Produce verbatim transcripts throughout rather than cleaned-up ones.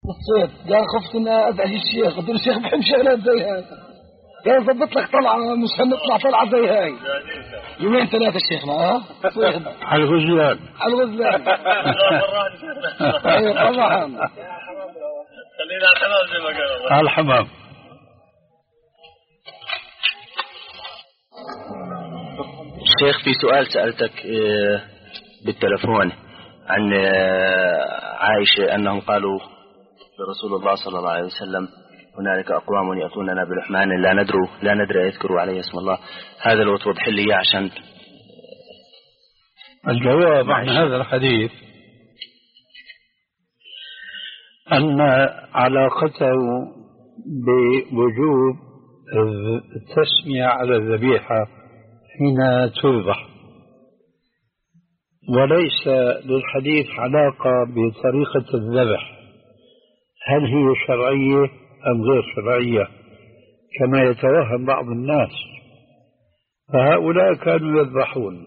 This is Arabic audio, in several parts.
بالصيد قال خفت ان ازعج الشيخ، قلت له الشيخ بحب شغلات زي هاي، قال ضبط لك طلعه مش هنطلع طلعه زي هاي. يومين ثلاثه الشيخنا ها صيد على الغزلان على الغزلان. ايوه طبعا. خلينا على الحمام زي ما قال. على الحمام. شيخ في سؤال سألتك بالتلفون عن عائشة أنهم قالوا لرسول الله صلى الله عليه وسلم هنالك أقوام يأتوننا بلحمان لا ندروا لا ندري يذكروا عليه اسم الله. هذا لو توضح لي عشان الجواب عن هذا الحديث أن علاقته بوجوب التسمية على الذبيحة حين تذبح، وليس للحديث علاقة بطريقة الذبح، هل هي شرعية أم غير شرعية كما يتوهم بعض الناس. فهؤلاء كانوا يذبحون،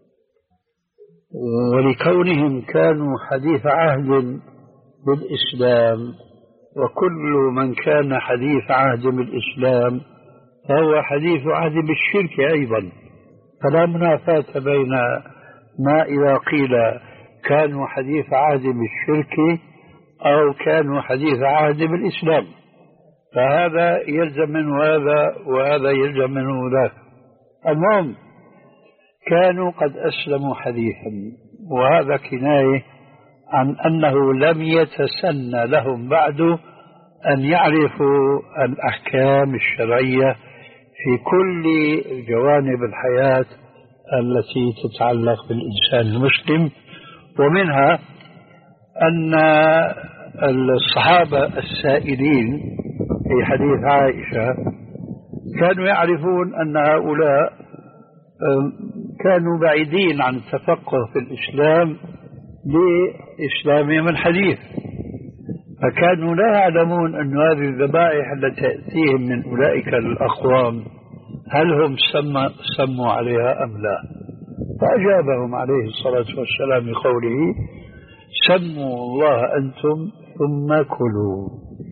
ولكونهم كانوا حديث عهد بالإسلام، وكل من كان حديث عهد بالإسلام فهو حديث عهد بالشرك أيضا، فلا منافاة بين ما إذا قيل كانوا حديث عهد بالشرك أو كانوا حديث عهد بالإسلام، فهذا يلزم منه هذا وهذا يلزم منه ذاك. المهم كانوا قد أسلموا حديثا، وهذا كناية عن أنه لم يتسنى لهم بعد أن يعرفوا الأحكام الشرعية في كل جوانب الحياة التي تتعلق بالإنسان المسلم. ومنها أن الصحابة السائلين في حديث عائشة كانوا يعرفون أن هؤلاء كانوا بعيدين عن التفقه في الإسلام لإسلامهم الحديث، فكانوا لا يعلمون أن هذه الذبائح التي تأتيهم من أولئك الأقوام هل هم سموا, سموا عليها أم لا. فأجابهم عليه الصلاة والسلام بقوله سموا الله أنتم ثم كلوا.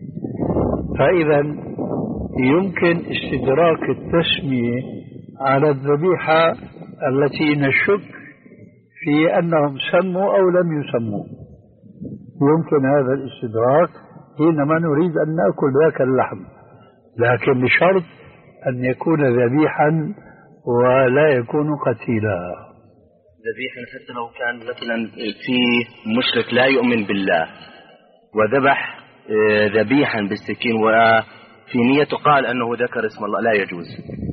فإذا يمكن استدراك التسمية على الذبيحة التي نشك في أنهم سموا أو لم يسموا، يمكن هذا الاستدراك حينما نريد أن نأكل ذاك اللحم، لكن بشرط أن يكون ذبيحا ولا يكون قتيلا. ذبيحا حتى لو كان مثلا في مشرك لا يؤمن بالله وذبح ذبيحا بالسكين وفي نيته قال أنه ذكر اسم الله لا يجوز.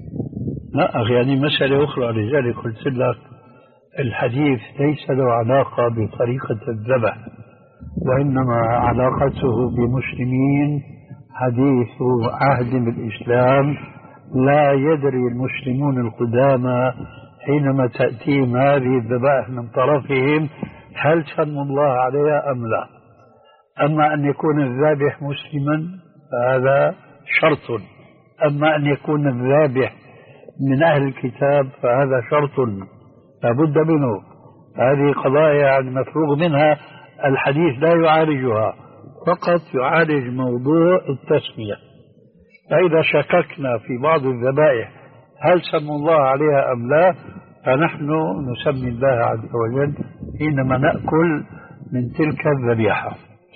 لا أخي، يعني مسألة أخرى، لذلك قلت لك الحديث ليس له علاقة بطريقة الذبح، وإنما علاقته بمسلمين حديث عهد بالإسلام لا يدري المسلمون القدامى حينما تأتيهم هذه الذبائح من طرفهم هل سموا الله عليها أم لا. أما أن يكون الذابح مسلما فهذا شرط، أما أن يكون الذابح من أهل الكتاب فهذا شرط لابد منه. هذه قضايا يعني مفروغ منها، الحديث لا يعالجها، فقط يعالج موضوع التسمية. فإذا شككنا في بعض الذبائح هل سموا الله عليها أم لا، فنحن نسمي الله عز وجل حينما نأكل من تلك الذبيحة.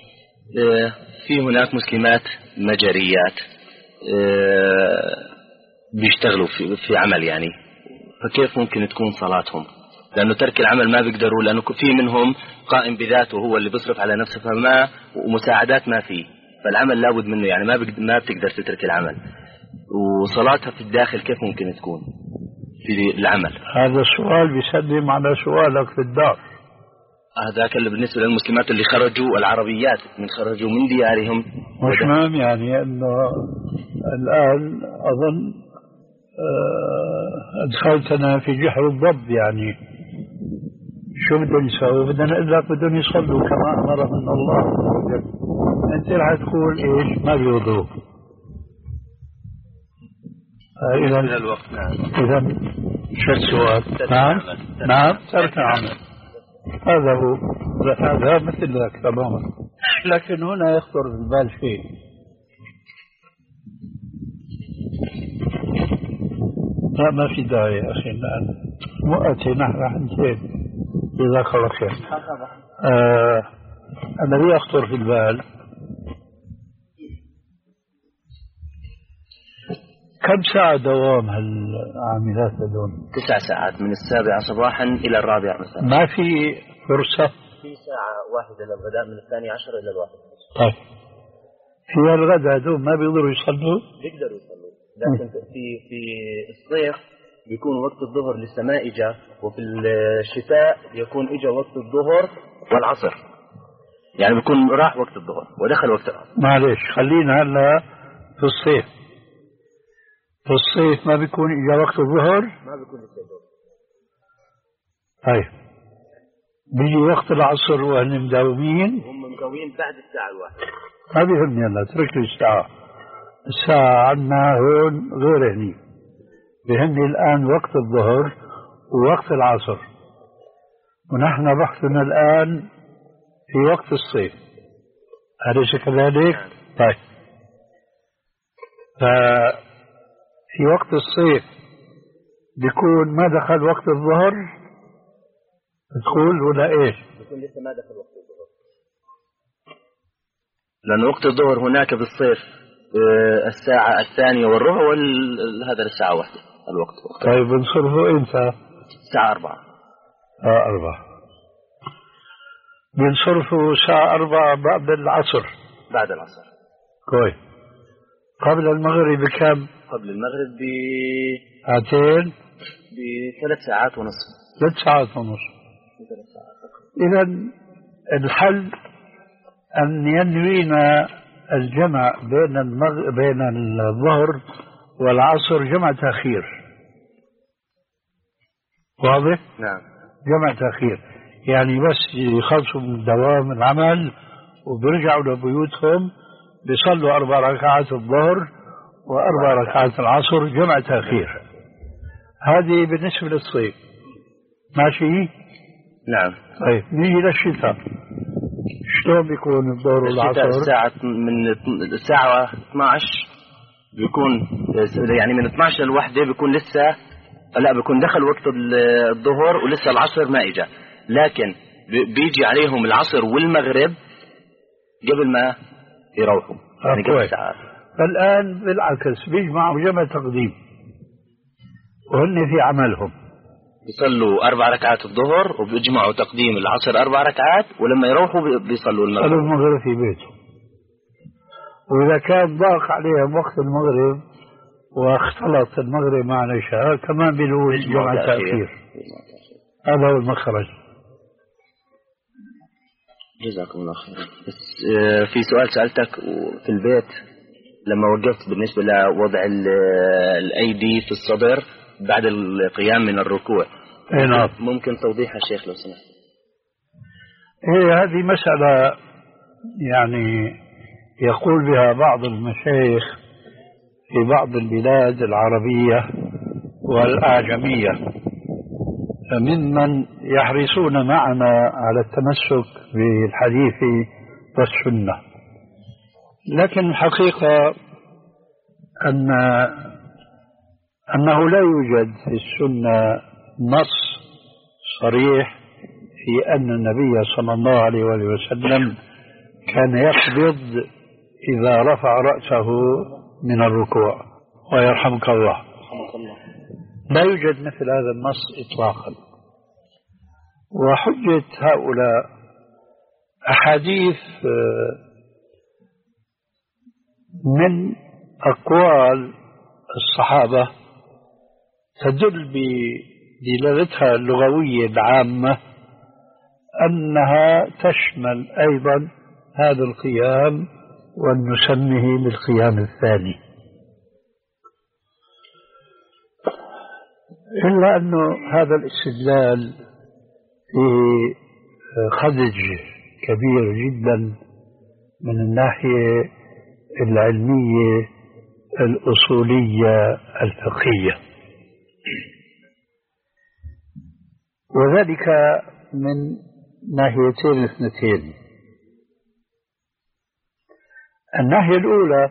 في هناك مسلمات مجريات بيشتغلوا في, في عمل يعني، فكيف ممكن تكون صلاتهم؟ لأنه ترك العمل ما بيقدروا، لأنه في منهم قائم بذاته هو اللي بيصرف على نفسه، فما ومساعدات ما فيه، فالعمل لابد منه يعني ما ما بتقدر تترك العمل. وصلاتها في الداخل كيف ممكن تكون في العمل؟ هذا السؤال بيسلم على سؤالك في الدار. هذاك اللي بالنسبة للمسلمات اللي خرجوا العربيات من خرجوا من ديارهم مش مهم، يعني أنه الآن أظن أدخلتنا في جحر الضب، يعني شو بدهم يسووا؟ بدنا نقول لك بدهم يصلوا كما أمرهم الله عز وجل، أنت رح تقول إيش؟ ما بيوضوا. إذا إذا شو السؤال؟ نعم نعم ترك العمل، هذا هو، هذا مثل ذاك تماما. لكن هنا يخطر في البال شيء. لا ما في داعي يا أخي الآن وقتي نحن راح ننتهي. جزاك الله خير. آه الذي يخطر في البال كم ساعة دوام هالعاملات هذول؟ تسع ساعات من السابعة صباحا إلى الرابعة مساء. ما في فرصة؟ في ساعة واحدة للغداء من الثانية عشر إلى الواحد. طيب في الغداء هذول ما بيقدروا يصلوا؟ بيقدروا يصلوا، لكن في في الصيف بيكون وقت الظهر لسه ما إجا، وفي الشتاء يكون إجا وقت الظهر والعصر، يعني بيكون راح وقت الظهر ودخل وقت العصر. معلش خلينا هلا في الصيف. في الصيف ما بيكون إجا وقت الظهر؟ ما بيكون لسه الظهر. طيب بيجي وقت العصر وهن مداومين؟ هم مداومين بعد الساعة الواحدة. ما بيهمني هلا اترك لي الساعة. الساعة عنا هون غير هني. بيهمني الآن وقت الظهر ووقت العصر، ونحن بحثنا الآن في وقت الصيف. أليس كذلك؟ طيب ففي وقت الصيف بيكون ما دخل وقت الظهر تقول ولا ايش؟ بيكون لسه ما دخل وقت الظهر، لأن وقت الظهر هناك بالصيف الساعة الثانية والربع وهذا الساعة واحدة الوقت. طيب بنصرفه امتى؟ الساعة أربعة. اه أربعة. بنصرفه الساعة أربعة بعد العصر. بعد العصر. كويس. قبل المغرب بكم؟ قبل المغرب ب ساعتين؟ بثلاث ساعات ونصف. ثلاث ساعات ونصف. ثلاث ساعات. إذا الحل أن ينوينا الجمع بين المغ... بين الظهر والعصر جمع تأخير. واضح؟ نعم. جمع تأخير يعني بس يخلصوا من دوام العمل وبيرجعوا لبيوتهم بيصلوا أربع ركعات الظهر وأربع ركعات العصر جمع تأخير. هذه بالنسبة للصيف ماشي؟ نعم. طيب نيجي للشتاء، شلون بيكون الظهر والعصر؟ الساعة من الساعة اثني عشر بيكون يعني من اثني عشر للوحدة بيكون لسه لا بيكون دخل وقت الظهر ولسه العصر ما اجى، لكن بيجي عليهم العصر والمغرب قبل ما يروحوا يعني قبل ساعات. فالآن بالعكس بيجمعوا جمع تقديم وهن في عملهم يصلوا أربع ركعات الظهر وبيجمعوا تقديم العصر أربع ركعات، ولما يروحوا بيصلوا المغرب. يصلوا المغرب في بيته. وإذا كان ضاق عليهم وقت المغرب واختلط المغرب مع العشاء كمان بيلوز جمع تأخير. هذا هو المخرج. جزاكم الله خير. بس في سؤال سألتك في البيت لما وقفت بالنسبة لوضع الأيدي في الصدر بعد القيام من الركوع. اي نعم. ممكن توضيح الشيخ لو سمحت؟ هي هذه مسألة يعني يقول بها بعض المشايخ في بعض البلاد العربية والأعجمية ممن يحرصون معنا على التمسك بالحديث والسنة، لكن الحقيقة أن أنه لا يوجد في السنة نص صريح في أن النبي صلى الله عليه وسلم كان يقبض إذا رفع رأسه من الركوع ويرحمك الله. لا يوجد مثل هذا النص إطلاقا. وحجة هؤلاء أحاديث من أقوال الصحابة تدل بدلالتها اللغوية العامة أنها تشمل أيضا هذا القيام ونسميه بالقيام الثاني، إلا أنه هذا الاستدلال فيه خدج كبير جدا من الناحية العلمية الأصولية الفقهية، وذلك من ناحيتين اثنتين. الناحية الأولى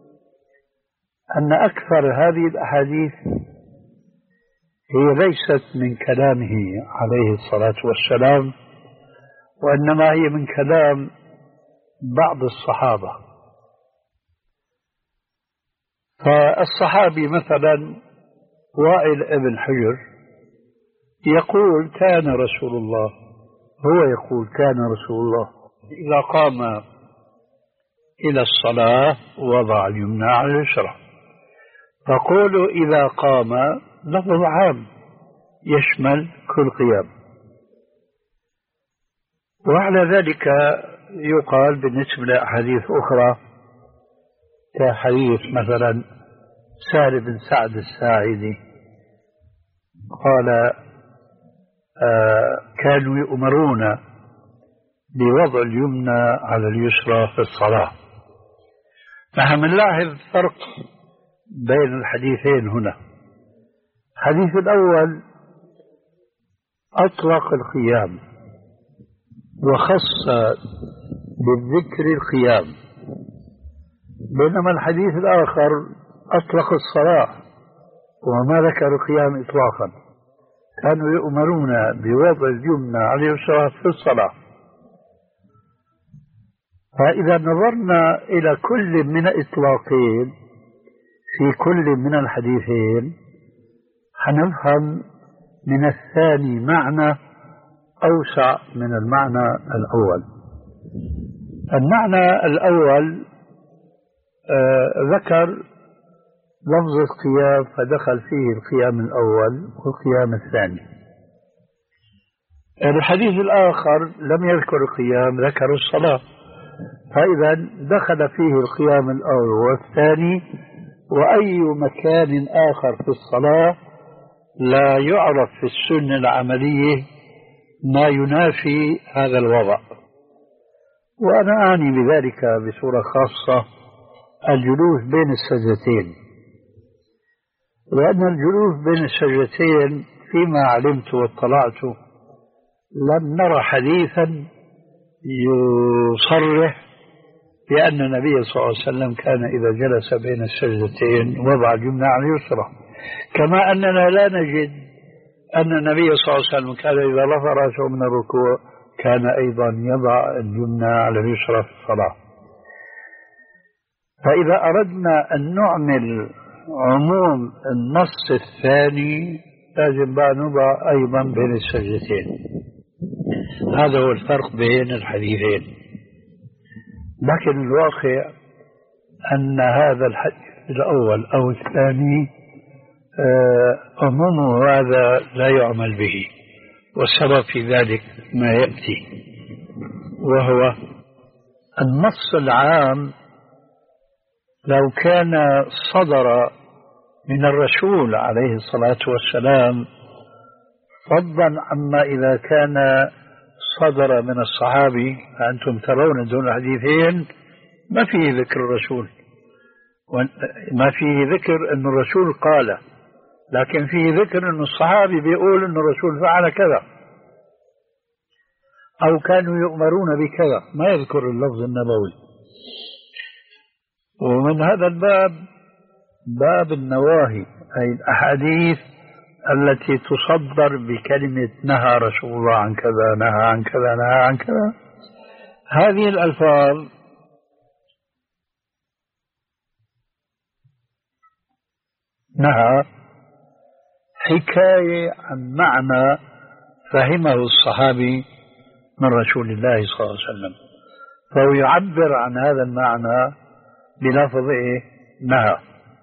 أن أكثر هذه الأحاديث هي ليست من كلامه عليه الصلاة والسلام، وإنما هي من كلام بعض الصحابة. فالصحابي مثلا وائل ابن حجر يقول كان رسول الله، هو يقول كان رسول الله إذا قام إلى الصلاة وضع اليمنى على اليسرى. فقولوا إذا قام لفظ عام يشمل كل قيام. وعلى ذلك يقال بالنسبة لأحاديث أخرى كحديث مثلا سهل بن سعد الساعدي قال آه كانوا يؤمرون بوضع اليمنى على اليسرى في الصلاة. نحن نلاحظ فرق بين الحديثين هنا. الحديث الأول أطلق القيام وخص بالذكر القيام، بينما الحديث الآخر أطلق الصلاة وما ذكر القيام إطلاقا. كانوا يؤمرون بوضع اليمنى على اليسرى في الصلاة. فإذا نظرنا إلى كل من الإطلاقين في كل من الحديثين حنفهم من الثاني معنى أوسع من المعنى الأول. المعنى الأول آه ذكر لفظ القيام فدخل فيه القيام الأول والقيام الثاني. الحديث الآخر لم يذكر القيام، ذكر الصلاة. فإذا دخل فيه القيام الأول والثاني، وأي مكان آخر في الصلاة لا يعرف في السنة العملية ما ينافي هذا الوضع. وأنا أعني بذلك بصورة خاصة الجلوس بين السجدتين، لأن الجلوس بين السجدتين فيما علمت واطلعت لم نرى حديثا يصرح بأن النبي صلى الله عليه وسلم كان إذا جلس بين السجدتين وضع اليمنى على اليسرى، كما أننا لا نجد أن النبي صلى الله عليه وسلم كان إذا رفع رأسه من الركوع كان أيضا يضع اليمنى على اليسرى في الصلاة. فإذا أردنا أن نعمل عموم النص الثاني لازم بقى نضع أيضا بين السجدتين. هذا هو الفرق بين الحديثين. لكن الواقع أن هذا الحديث الأول أو الثاني عمومه هذا لا يعمل به، والسبب في ذلك ما يأتي، وهو النص العام لو كان صدر من الرسول عليه الصلاة والسلام فضلا عما إذا كان صدر من الصحابي، فأنتم ترون دون الحديثين ما فيه ذكر الرسول، ما فيه ذكر أن الرسول قال، لكن فيه ذكر أن الصحابي بيقول أن الرسول فعل كذا أو كانوا يؤمرون بكذا، ما يذكر اللفظ النبوي. ومن هذا الباب باب النواهي، أي الأحاديث التي تصدر بكلمة نهى رسول الله عن كذا، نهى عن كذا، نهى عن كذا. هذه الألفاظ نهى حكاية عن معنى فهمه الصحابي من رسول الله صلى الله عليه وسلم، فهو يعبر عن هذا المعنى بلفظ إيه؟ نهى.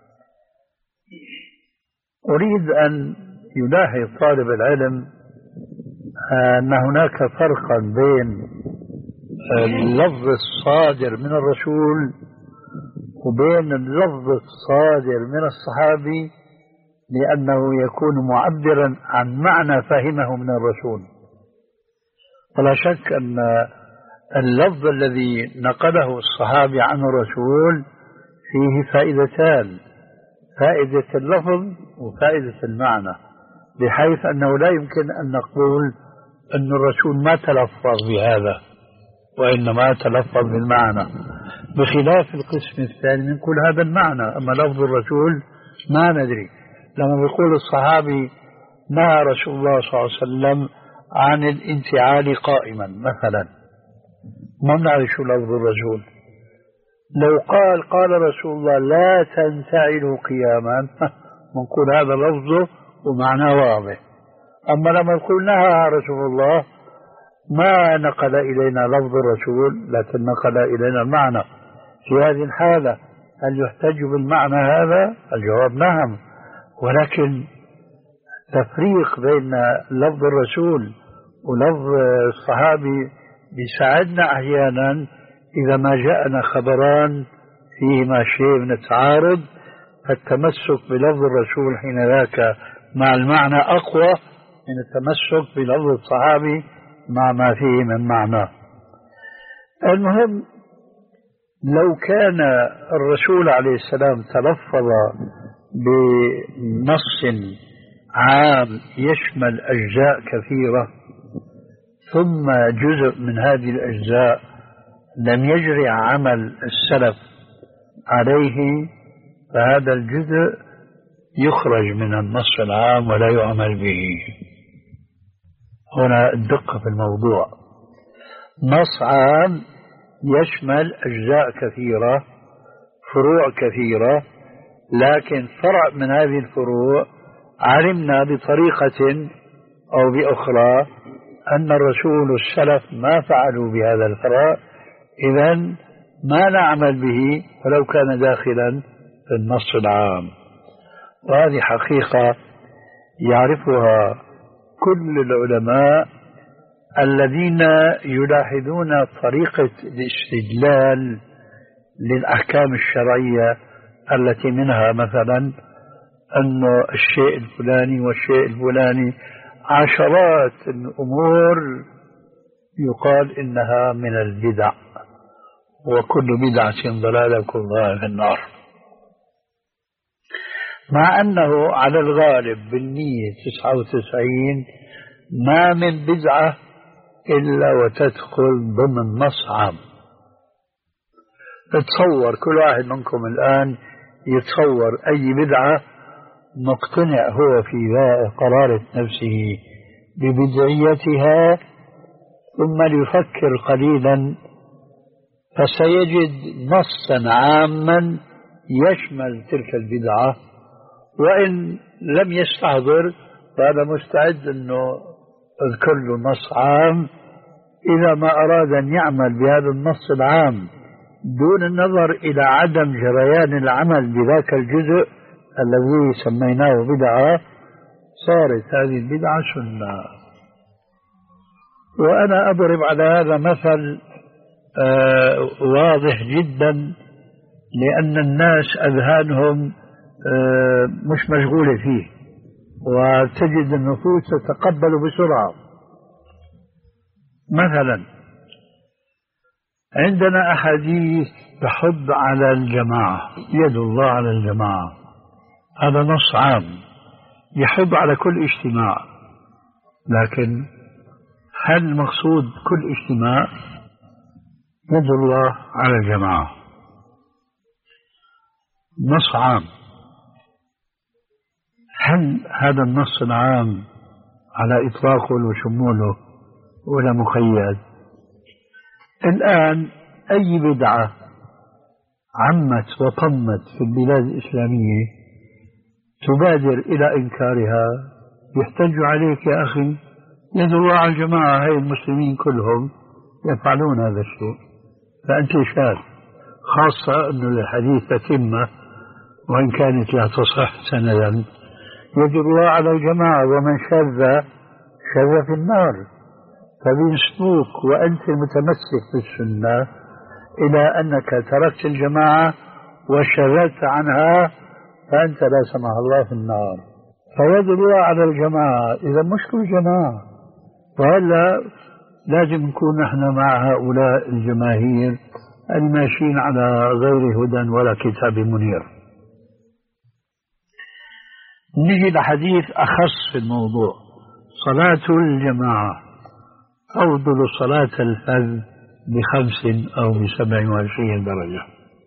أريد أن يلاحظ طالب العلم أن هناك فرقا بين اللفظ الصادر من الرسول وبين اللفظ الصادر من الصحابي، لأنه يكون معبرا عن معنى فهمه من الرسول. ولا شك أن اللفظ الذي نقله الصحابي عن الرسول فيه فائدتان، فائدة اللفظ وفائدة المعنى، بحيث أنه لا يمكن أن نقول أن الرسول ما تلفظ بهذا وإنما تلفظ بالمعنى. بخلاف القسم الثاني نقول هذا المعنى. أما لفظ الرسول ما ندري. لما يقول الصحابي نهى رسول الله صلى الله عليه وسلم عن الانتعال قائما مثلا، ما بنعرف شو لفظ الرسول. لو قال قال رسول الله لا تنتعلوا قياما نقول هذا لفظه ومعناه واضح. أما لما يقول نهى رسول الله ما نقل إلينا لفظ الرسول لكن نقل إلينا المعنى. في هذه الحالة هل يحتج بالمعنى هذا؟ الجواب نعم، ولكن تفريق بين لفظ الرسول ولفظ الصحابي بيساعدنا أحيانا إذا ما جاءنا خبران فيهما شيء من التعارض، فالتمسك بلفظ الرسول حين ذاك مع المعنى أقوى من التمسك بلفظ الصحابي مع ما فيه من معنى. المهم لو كان الرسول عليه السلام تلفظ بنص عام يشمل أجزاء كثيرة ثم جزء من هذه الأجزاء لم يجري عمل السلف عليه، فهذا الجزء يخرج من النص العام ولا يعمل به. هنا الدقة في الموضوع. نص عام يشمل أجزاء كثيرة فروع كثيرة، لكن فرع من هذه الفروع علمنا بطريقة أو بأخرى أن الرسول والسلف ما فعلوا بهذا الفرع، إذن ما نعمل به ولو كان داخلا في النص العام. وهذه حقيقة يعرفها كل العلماء الذين يلاحظون طريقة الاستدلال للأحكام الشرعية التي منها مثلا أن الشيء الفلاني والشيء الفلاني عشرات الأمور يقال إنها من البدع، وكل بدعة ضلالة وكل ضلالة في النار، مع أنه على الغالب بالمية تسعة وتسعين ما من بدعة إلا وتدخل ضمن نص عام. تصور كل واحد منكم الآن يتصور أي بدعة مقتنع هو في قرارة نفسه ببدعيتها، ثم ليفكر قليلا فسيجد نصا عاما يشمل تلك البدعة، وإن لم يستحضر فهذا مستعد أنه اذكر له نص عام إذا ما أراد أن يعمل بهذا النص العام دون النظر إلى عدم جريان العمل بذاك الجزء الذي سميناه بدعة، صارت هذه البدعة سنة. وأنا أضرب على هذا مثل آه واضح جدا، لأن الناس أذهانهم آه مش مشغولة فيه، وتجد النفوس تتقبل بسرعة. مثلا عندنا أحاديث تحض على الجماعة، يد الله على الجماعة، هذا نص عام يحض على كل اجتماع، لكن هل المقصود كل اجتماع؟ يد الله على الجماعة نص عام، هل هذا النص العام على إطلاقه وشموله ولا مقيد؟ الآن أي بدعة عمت وطمت في البلاد الإسلامية تبادر إلى إنكارها، يحتج عليك يا أخي يد الله على الجماعة، هاي المسلمين كلهم يفعلون هذا الشيء، فأنت شاذ، خاصة أن الحديث تتمة وإن كانت لا تصح سندا. يد الله على الجماعة ومن شذ شذ في النار، فبينسبوك وأنت متمسك بالسنة إلى أنك تركت الجماعة وشذت عنها، فأنت لا سمح الله في النار. فيد الله على الجماعة إذا مش كل جماعة، وهلا لازم نكون نحن مع هؤلاء الجماهير الماشيين على غير هدى ولا كتاب منير. نجي لحديث أخص في الموضوع، صلاة الجماعة أفضل صلاة الفذ بخمس أو بسبع وعشرين درجة.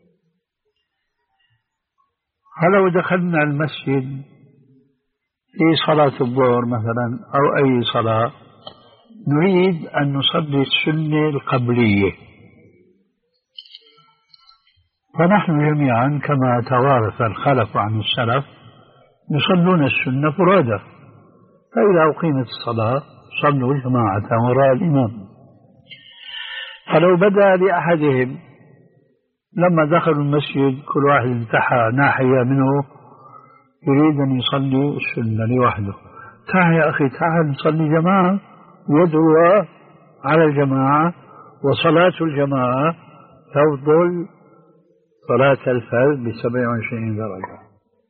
فلو دخلنا المسجد في صلاة الظهر مثلا أو أي صلاة نريد أن نصلي السنة القبلية، فنحن جميعا كما توارث الخلف عن السلف يصلون السنة فرادى، فإذا أقيمت الصلاة صلوا جماعة وراء الإمام. فلو بدأ لأحدهم لما دخلوا المسجد كل واحد انتحى ناحية منه يريد أن يصلي السنة لوحده، تعال يا أخي تعال نصلي جماعة، يدعو على الجماعة، وصلاة الجماعة تفضل صلاة الفرد بسبع وعشرين درجة.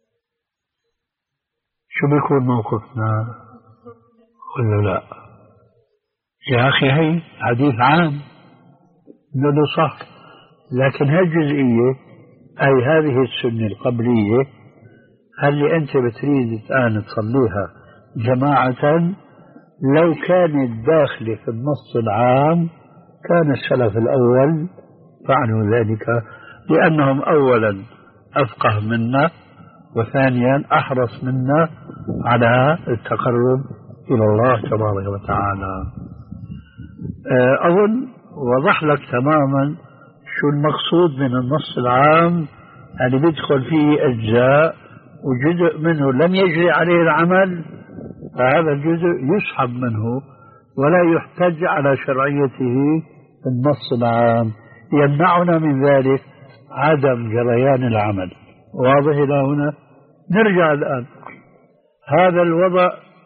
شو بيكون موقفنا؟ قلنا لا يا أخي هي حديث عام نقول صح، لكن هالجزئية أي هذه السنة القبلية هل أنت بتريد الآن تصليها جماعة لو كانت داخلة في النص العام كان السلف الأول فعلوا ذلك، لأنهم أولا أفقه منا، وثانيا أحرص منا على التقرب إلى الله تبارك وتعالى. أظن وضح لك تماما شو المقصود من النص العام اللي بيدخل فيه أجزاء وجزء منه لم يجري عليه العمل، فهذا الجزء يسحب منه ولا يحتج على شرعيته في النص العام. يمنعنا من ذلك عدم جريان العمل. واضح إلى هنا؟ نرجع الآن هذا الوضع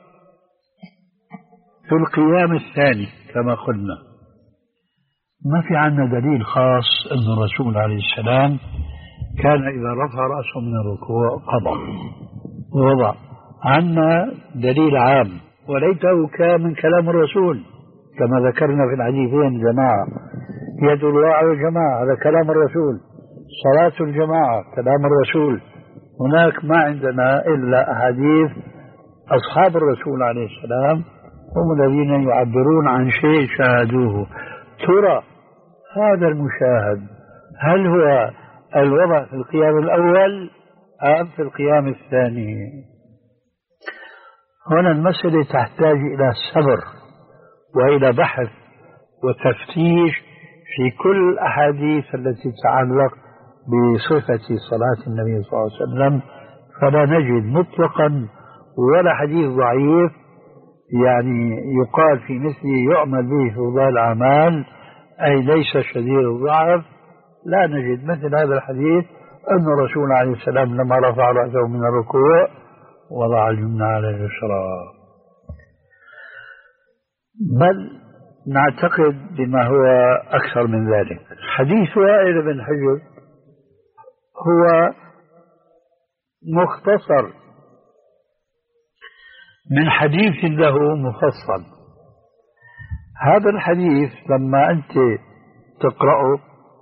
في القيام الثاني كما قلنا ما في عنا دليل خاص أن الرسول عليه السلام كان إذا رفع رأسه من الركوع قضى ووضع. عنا دليل عام وليته كان من كلام الرسول كما ذكرنا في الحديثين جماعة، يد الله على الجماعة هذا كلام الرسول، صلاة الجماعة كلام الرسول. هناك ما عندنا إلا أحاديث أصحاب الرسول عليه السلام هم الذين يعبرون عن شيء شاهدوه. ترى هذا المشاهد هل هو الوضع في القيام الأول أم في القيام الثاني؟ هنا المسألة تحتاج إلى صبر وإلى بحث وتفتيش في كل الأحاديث التي تتعلق بصفة صلاة النبي صلى الله عليه وسلم، فلا نجد مطلقا ولا حديث ضعيف يعني يقال في مثله يعمل به في فضائل الأعمال أي ليس شديد الضعف. لا نجد مثل هذا الحديث أن الرسول عليه السلام لما رفع رأسه من الركوع وضع اليمنى على اليسرى، بل نعتقد بما هو أكثر من ذلك. حديث وائل بن حجر هو مختصر من حديث له مفصل. هذا الحديث لما أنت تقرأه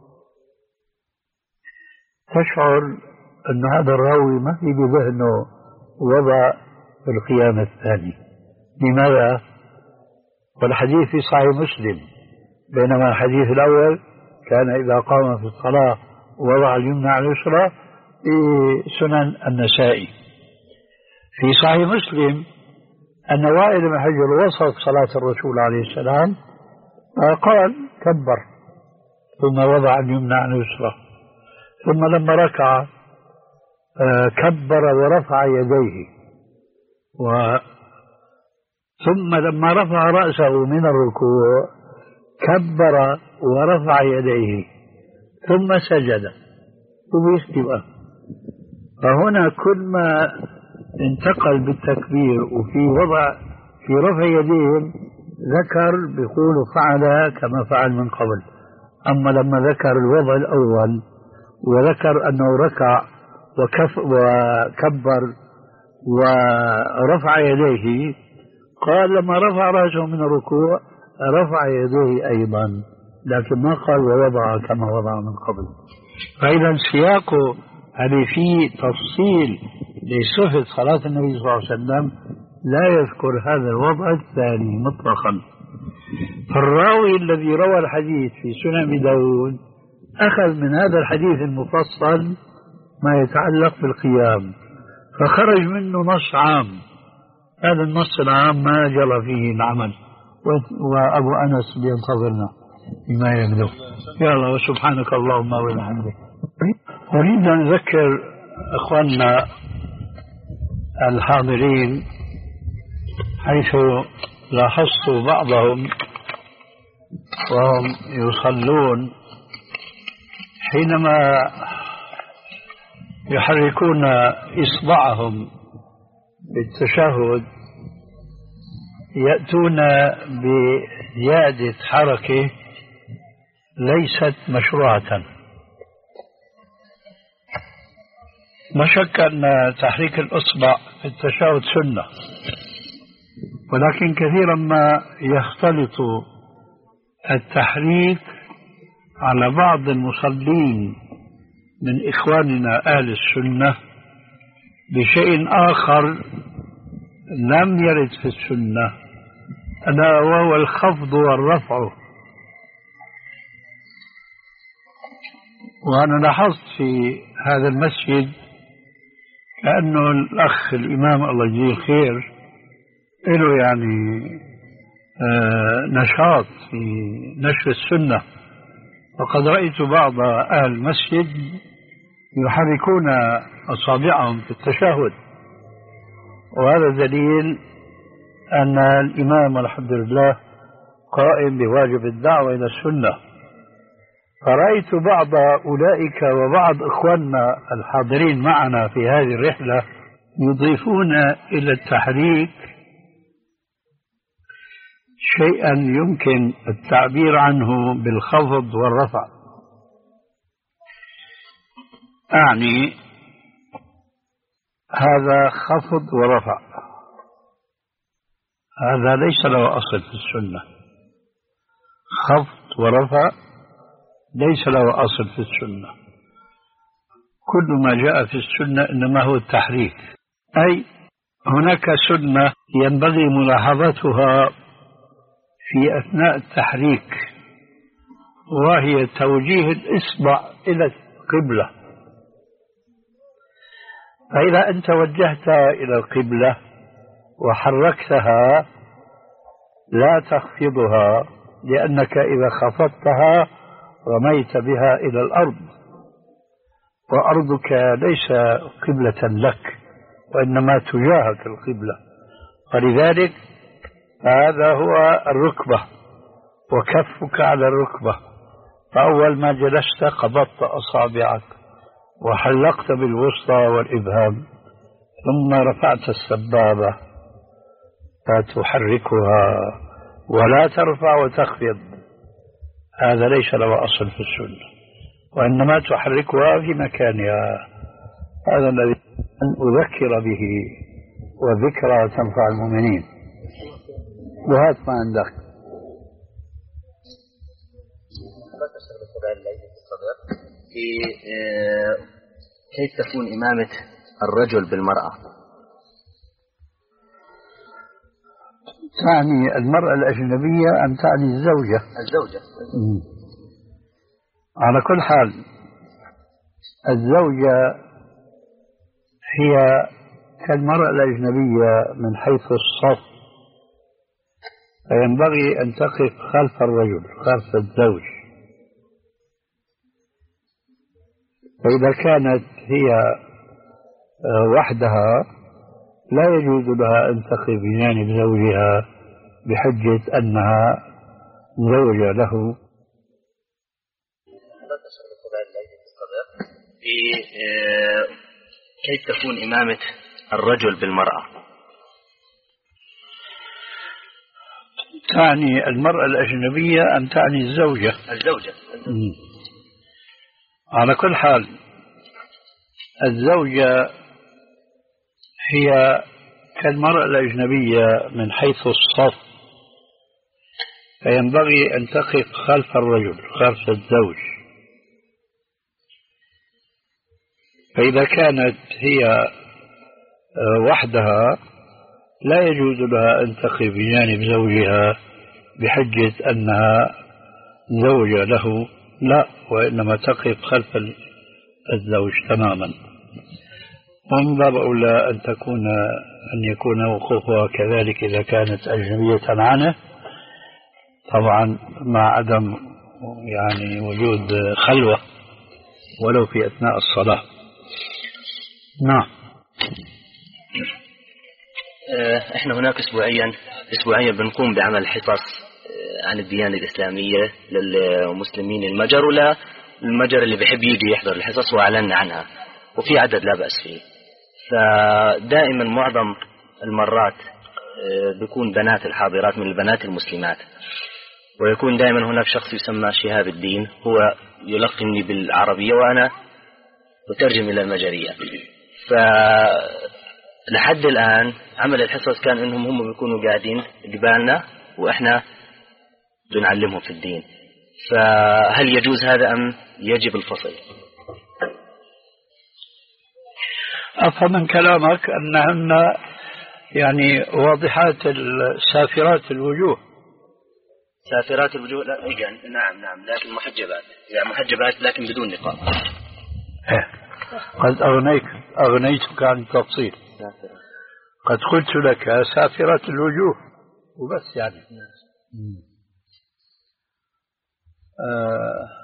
تشعر أن هذا الراوي ما في بذهنه وضع في القيام الثاني. لماذا؟ والحديث في صحيح مسلم، بينما الحديث الأول كان إذا قام في الصلاة وضع اليمنى على اليسرى في سنن النسائي. في صحيح مسلم أن وائل بن حجر وصف صلاة الرسول عليه السلام قال كبر ثم وضع اليمنى على اليسرى، ثم لما ركع كبر ورفع يديه، و ثم لما رفع رأسه من الركوع كبر ورفع يديه ثم سجد وبيستوى. فهنا كل ما انتقل بالتكبير وفي وضع في رفع يديه ذكر بيقول فعل كما فعل من قبل. أما لما ذكر الوضع الأول وذكر أنه ركع وكف وكبر ورفع يديه قال لما رفع رأسه من الركوع رفع يديه أيضا، لكن ما قال ووضع كما وضع من قبل. فإذا سياقه هذه فيه تفصيل لصفة صلاة النبي صلى الله عليه وسلم لا يذكر هذا الوضع الثاني مطلقا. الراوي الذي روى الحديث في سنن أبي داود أخذ من هذا الحديث المفصل ما يتعلق بالقيام، فخرج منه نص عام. هذا النص العام ما جرى فيه العمل، وأبو أنس بينتظرنا بما يبدو. يا الله، وسبحانك اللهم وبحمدك. أريد أن أذكر أخواننا الحاضرين، حيث لاحظت بعضهم وهم يصلون حينما يحركون إصبعهم بالتشهد يأتون بزيادة حركة ليست مشروعة. لا شك أن تحريك الإصبع في التشهد سنة، ولكن كثيرا ما يختلط التحريك على بعض المصلين من إخواننا أهل السنة بشيء آخر لم يرد في السنة، ألا وهو الخفض والرفع. وأنا لاحظت في هذا المسجد كأنه الأخ الإمام الله يجزيه الخير له يعني آه نشاط في نشر السنة، وقد رأيت بعض أهل المسجد يحركون أصابعهم في التشهد، وهذا دليل أن الإمام الحمد لله قائم بواجب الدعوة إلى السنة. فرأيت بعض أولئك وبعض إخواننا الحاضرين معنا في هذه الرحلة يضيفون إلى التحريك شيئا يمكن التعبير عنه بالخفض والرفع. أعني هذا خفض ورفع، هذا ليس له أصل في السنة. خفض ورفع ليس له أصل في السنة. كل ما جاء في السنة إنما هو التحريك، أي هناك سنة ينبغي ملاحظتها في أثناء التحريك، وهي توجيه الإصبع إلى القبلة. فإذا أنت وجهت إلى القبلة وحركتها لا تخفضها، لأنك إذا خفضتها رميت بها إلى الأرض، وأرضك ليس قبلة لك وإنما تجاهك القبلة. ولذلك هذا هو الركبة، وكفك على الركبة. فأول ما جلست قبضت أصابعك وحلقت بالوسطى والإبهام، ثم رفعت السبابة فتحركها ولا ترفع وتخفض. هذا ليس له أصل في السنة، وإنما تحركها في مكانها. هذا الذي أذكر به، وذكرى تنفع المؤمنين. وهات ما عندك. في كيف تكون إمامة الرجل بالمرأة؟ تعني المرأة الأجنبية أم تعني الزوجة؟ الزوجة. مم. على كل حال الزوجة هي كالمرأة الأجنبية من حيث الصف، فينبغي أن تقف خلف الرجل، خلف الزوج. فإذا كانت هي وحدها لا يجوز لها أن تقف بجانب زوجها بحجة أنها زوجة له. في كيف تكون إمامة الرجل بالمرأة؟ تعني المرأة الأجنبية أم تعني الزوجة؟ الزوجة. مم. على كل حال الزوجة هي كالمرأة الأجنبية من حيث الصف، فينبغي أن تقف خلف الرجل، خلف الزوج. فإذا كانت هي وحدها لا يجوز لها أن تقف بجانب زوجها بحجة أنها زوجة له، لا، وإنما تقف خلف الزوج تماما. ومن باب أولى أن تكون أن يكون وقوفها كذلك إذا كانت أجنبية عنه، طبعا مع عدم يعني وجود خلوة ولو في أثناء الصلاة. نعم. احنا هناك اسبوعيا اسبوعيا بنقوم بعمل حصص عن الديانة الإسلامية للمسلمين المجر ولا المجر اللي بيحب يجي يحضر الحصص، وأعلنا عنها وفي عدد لا بأس فيه. فدائما معظم المرات بيكون بنات الحاضرات من البنات المسلمات، ويكون دائما هناك شخص يسمى شهاب الدين، هو يلقنني بالعربية وأنا أترجم إلى المجرية. فلحد الآن عمل الحصص كان إنهم هم بيكونوا قاعدين قبالنا وإحنا بنعلمهم في الدين. فهل يجوز هذا أم يجب الفصل؟ أفهم من كلامك أنهن يعني واضحات السافرات الوجوه. سافرات الوجوه، لا نعم نعم، لكن محجبات، يعني محجبات لكن بدون نقاب. إيه. قد أغنيك أغنيتك عن التفصيل. قد قلت لك سافرات الوجوه وبس يعني. آه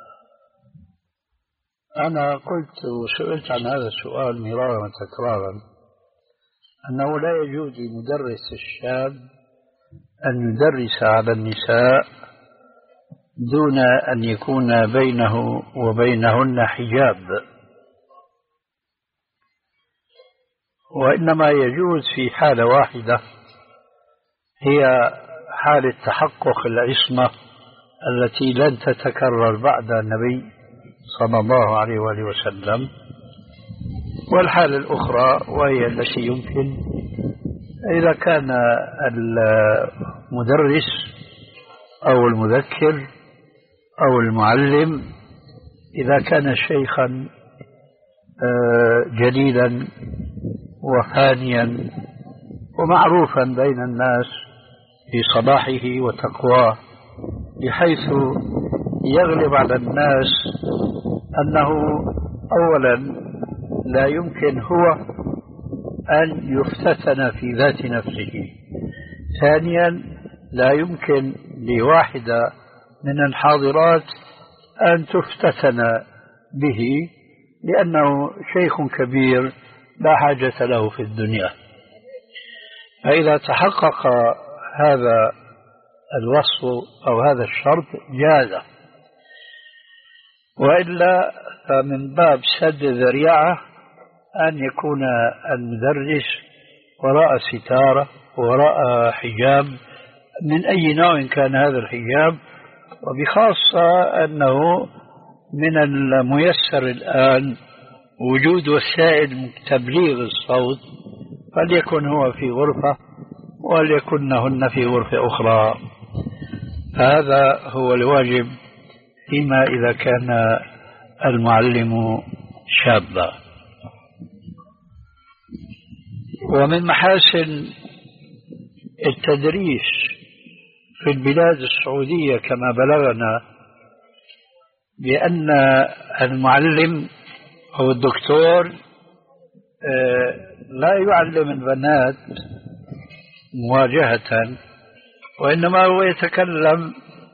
أنا قلت وسئلت عن هذا السؤال مرارا وتكرارا أنه لا يجوز لمدرس الشاب أن يدرس على النساء دون أن يكون بينه وبينهن حجاب، وإنما يجوز في حالة واحدة، هي حالة تحقق العصمة التي لن تتكرر بعد النبي صلى الله عليه وآله وسلم. والحالة الأخرى وهي التي يمكن إذا كان المدرس أو المذكر أو المعلم إذا كان شيخا جليلا وفانيا ومعروفا بين الناس بصلاحه وتقواه، بحيث يغلب على الناس أنه أولا لا يمكن هو أن يفتتن في ذات نفسه، ثانيا لا يمكن لواحدة من الحاضرات أن تفتتن به لأنه شيخ كبير لا حاجة له في الدنيا. فإذا تحقق هذا الوصف أو هذا الشرط جاز، وإلا فمن باب سد الذريعة أن يكون المدرس وراء ستارة وراء حجاب من أي نوع كان هذا الحجاب، وبخاصة أنه من الميسر الآن وجود وسائل تبليغ الصوت، فليكن هو في غرفة وليكنهن في غرفة أخرى. هذا هو الواجب فيما إذا كان المعلم شابا. ومن محاسن التدريس في البلاد السعودية كما بلغنا بأن المعلم أو الدكتور لا يعلم البنات مواجهة، وإنما هو يتكلم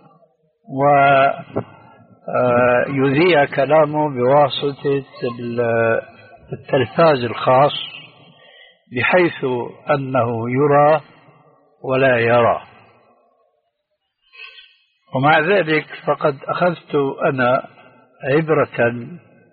ويذيع كلامه بواسطة التلفاز الخاص بحيث أنه يرى ولا يرى. ومع ذلك فقد أخذت أنا عبرة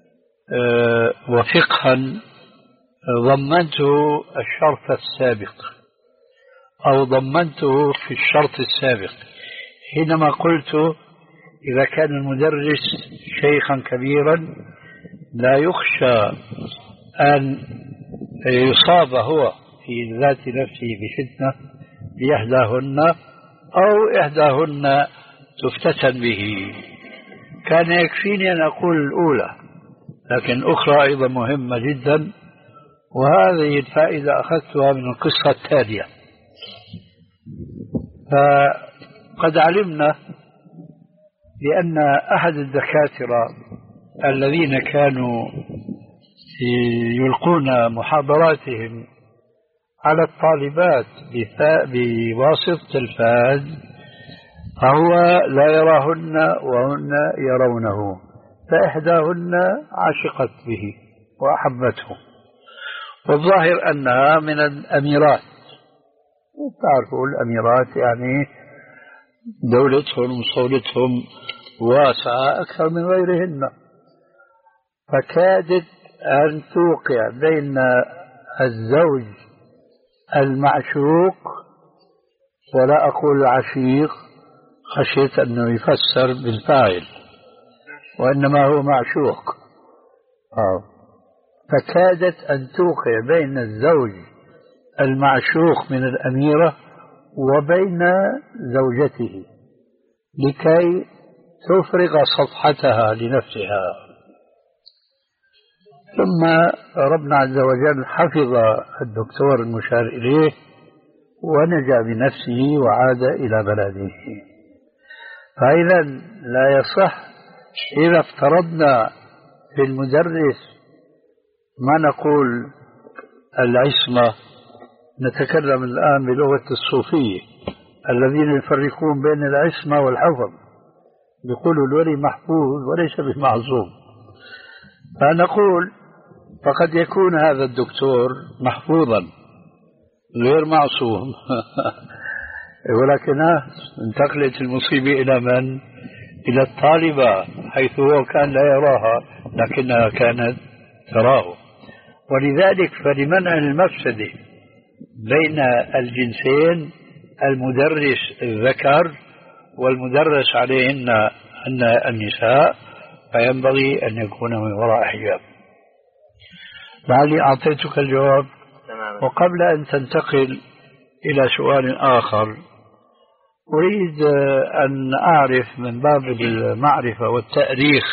وفقها ضمنته الشرط السابق أو ضمنته في الشرط السابق حينما قلت إذا كان المدرس شيخا كبيرا لا يخشى أن يصاب هو في ذات نفسه بفتنة بإحداهن أو إحداهن تفتتن به. كان يكفيني أن أقول الأولى، لكن أخرى أيضا مهمة جدا، وهذه الفائدة أخذتها من القصة التالية. قد علمنا بأن أحد الدكاترة الذين كانوا يلقون محاضراتهم على الطالبات بواسطة الفاز فهو لا يراهن وهن يرونه، فإحداهن عشقت به وأحبته، والظاهر أنها من الأميرات. تعرفوا الأميرات يعني دولتهم وصولتهم واسعة أكثر من غيرهن، فكادت أن توقع بين الزوج المعشوق، ولا أقول العشيق خشيت أنه يفسر بالفاعل، وإنما هو معشوق. آه. فكادت أن توقع بين الزوج المعشوق من الأميرة وبين زوجته لكي تفرغ صفحتها لنفسها. ثم ربنا عز وجل حفظ الدكتور المشار إليه ونجا بنفسه وعاد إلى بلده. فإذا لا يصح إذا افترضنا في المدرس ما نقول العصمة، نتكلم الآن بلغة الصوفية الذين يفرقون بين العصمة والحفظ، يقولوا الولي محفوظ وليس بمعصوم. فنقول فقد يكون هذا الدكتور محفوظا غير معصوم ولكنها انتقلت المصيبة إلى من؟ إلى الطالبة، حيث هو كان لا يراها لكنها كانت تراه. ولذلك فلمنع المفسدة بين الجنسين المدرس الذكر والمدرس عليهن أن النساء، فينبغي أن يكون من وراء حجاب. لعلي أعطيتك الجواب. وقبل أن تنتقل إلى سؤال آخر أريد أن أعرف من باب المعرفة والتأريخ،